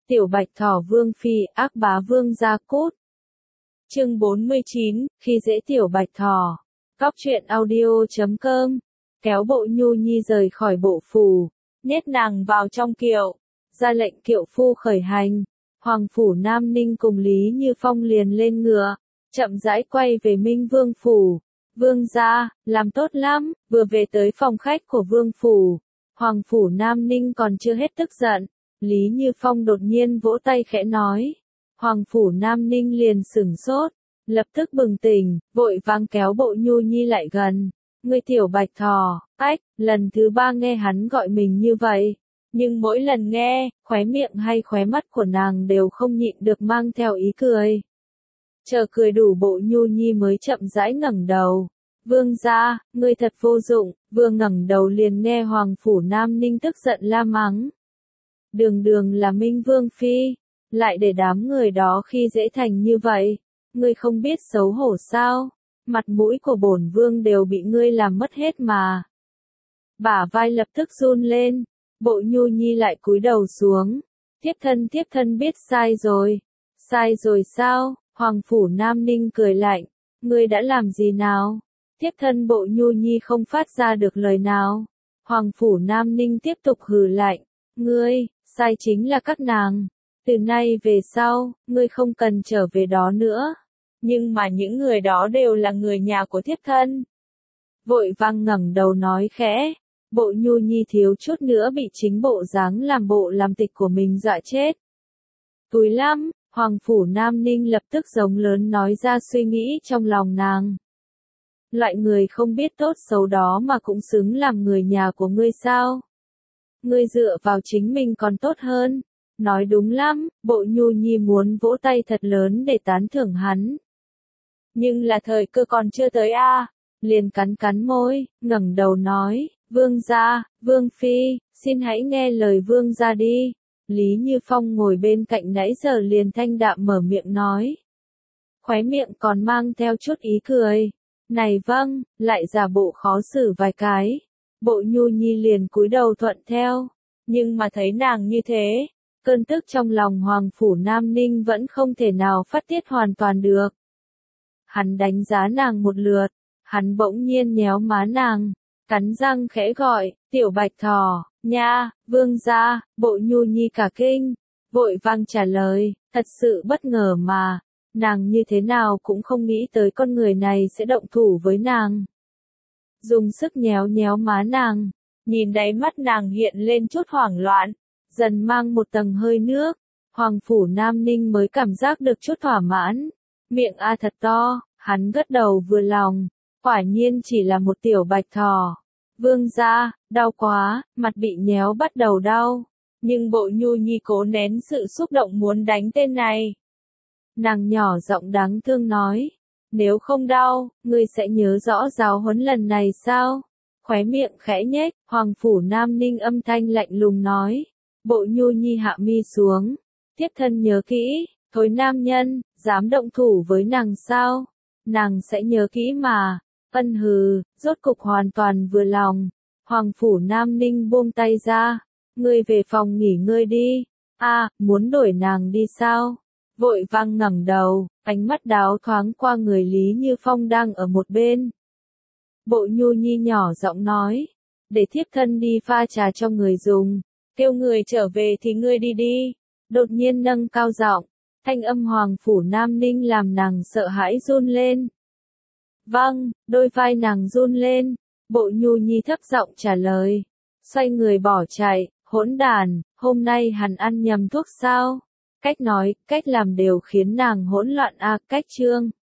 Tiểu Bạch Thỏ Vương Phi, ác bá Vương Gia Cút. Chương 49, khi dễ Tiểu Bạch Thỏ. Cóc truyện audio.com. Kéo Bộ Nhu Nhi rời khỏi bộ phủ, nhét nàng vào trong kiệu, ra lệnh kiệu phu khởi hành. Hoàng phủ Nam Ninh cùng Lý Như Phong liền lên ngựa, chậm rãi quay về Minh Vương phủ. Vương gia, làm tốt lắm, vừa về tới phòng khách của Vương phủ. Hoàng phủ Nam Ninh còn chưa hết tức giận. Lý Như Phong đột nhiên vỗ tay khẽ nói. Hoàng phủ Nam Ninh liền sửng sốt, lập tức bừng tỉnh, vội vàng kéo Bộ Nhu Nhi lại gần. Ngươi Tiểu Bạch Thỏ, ách, lần thứ 3 nghe hắn gọi mình như vậy. Nhưng mỗi lần nghe, khóe miệng hay khóe mắt của nàng đều không nhịn được mang theo ý cười. Chờ cười đủ Bộ Nhu Nhi mới chậm rãi ngẩng đầu. Vương gia, ngươi thật vô dụng. Vừa ngẩng đầu liền nghe Hoàng phủ Nam Ninh tức giận la mắng. Đường đường là Minh Vương Phi, lại để đám người đó khi dễ thành như vậy. Ngươi không biết xấu hổ sao? Mặt mũi của bổn vương đều bị ngươi làm mất hết mà. Bả vai lập tức run lên, Bộ Nhu Nhi lại cúi đầu xuống. Thiếp thân biết sai rồi. Sai rồi sao? Hoàng phủ Nam Ninh cười lạnh. Ngươi đã làm gì nào? Thiếp thân Bộ Nhu Nhi không phát ra được lời nào. Hoàng phủ Nam Ninh tiếp tục hừ lạnh. Ngươi, sai chính là các nàng. Từ nay về sau, ngươi không cần trở về đó nữa. Nhưng mà những người đó đều là người nhà của thiếp thân. Vội vang ngẩng đầu nói khẽ. Bộ Nhu Nhi thiếu chút nữa bị chính bộ dáng làm bộ làm tịch của mình dọa chết. Túi lắm, Hoàng phủ Nam Ninh lập tức giống lớn nói ra suy nghĩ trong lòng nàng. Loại người không biết tốt xấu đó mà cũng xứng làm người nhà của ngươi sao? Ngươi dựa vào chính mình còn tốt hơn. Nói đúng lắm, Bộ Nhu Nhi muốn vỗ tay thật lớn để tán thưởng hắn. Nhưng là thời cơ còn chưa tới a. Liền cắn môi, ngẩng đầu nói, Vương gia, Vương Phi, xin hãy nghe lời Vương gia đi. Lý Như Phong ngồi bên cạnh nãy giờ liền thanh đạm mở miệng nói. Khóe miệng còn mang theo chút ý cười. Này vâng, lại giả bộ khó xử vài cái. Bộ Nhu Nhi liền cúi đầu thuận theo. Nhưng mà thấy nàng như thế, cơn tức trong lòng Hoàng phủ Nam Ninh vẫn không thể nào phát tiết hoàn toàn được. Hắn đánh giá nàng một lượt, hắn bỗng nhiên nhéo má nàng, cắn răng khẽ gọi, Tiểu Bạch Thỏ, nha, Vương gia. Bộ Nhu Nhi cả kinh, vội vang trả lời, thật sự bất ngờ mà, nàng như thế nào cũng không nghĩ tới con người này sẽ động thủ với nàng. Dùng sức nhéo má nàng, nhìn đáy mắt nàng hiện lên chút hoảng loạn, dần mang một tầng hơi nước. Hoàng phủ Nam Ninh mới cảm giác được chút thỏa mãn. Miệng thật to, hắn gật đầu vừa lòng. Quả nhiên chỉ là một Tiểu Bạch Thỏ. Vương gia, đau quá, mặt bị nhéo bắt đầu đau. Nhưng Bộ Nhu Nhi cố nén sự xúc động muốn đánh tên này. Nàng nhỏ giọng đáng thương nói. Nếu không đau, ngươi sẽ nhớ rõ giáo huấn lần này sao? Khóe miệng khẽ nhếch, Hoàng phủ Nam Ninh âm thanh lạnh lùng nói. Bộ Nhu Nhi hạ mi xuống. Thiếp thân nhớ kỹ, thối nam nhân, dám động thủ với nàng sao? Nàng sẽ nhớ kỹ mà. Ân hừ, rốt cục hoàn toàn vừa lòng. Hoàng phủ Nam Ninh buông tay ra. Ngươi về phòng nghỉ ngơi đi. Muốn đuổi nàng đi sao? Vội vang ngẩng đầu, ánh mắt đáo thoáng qua người Lý Như Phong đang ở một bên. Bộ Nhu Nhi nhỏ giọng nói. Để thiếp thân đi pha trà cho người dùng. Kêu người trở về thì ngươi đi đi. Đột nhiên nâng cao giọng. Thanh âm Hoàng phủ Nam Ninh làm nàng sợ hãi run lên. Vâng, đôi vai nàng run lên. Bộ Nhu Nhi thấp giọng trả lời. Xoay người bỏ chạy, hỗn đàn, hôm nay hắn ăn nhầm thuốc sao? Cách nói, cách làm đều khiến nàng hỗn loạn cách chương.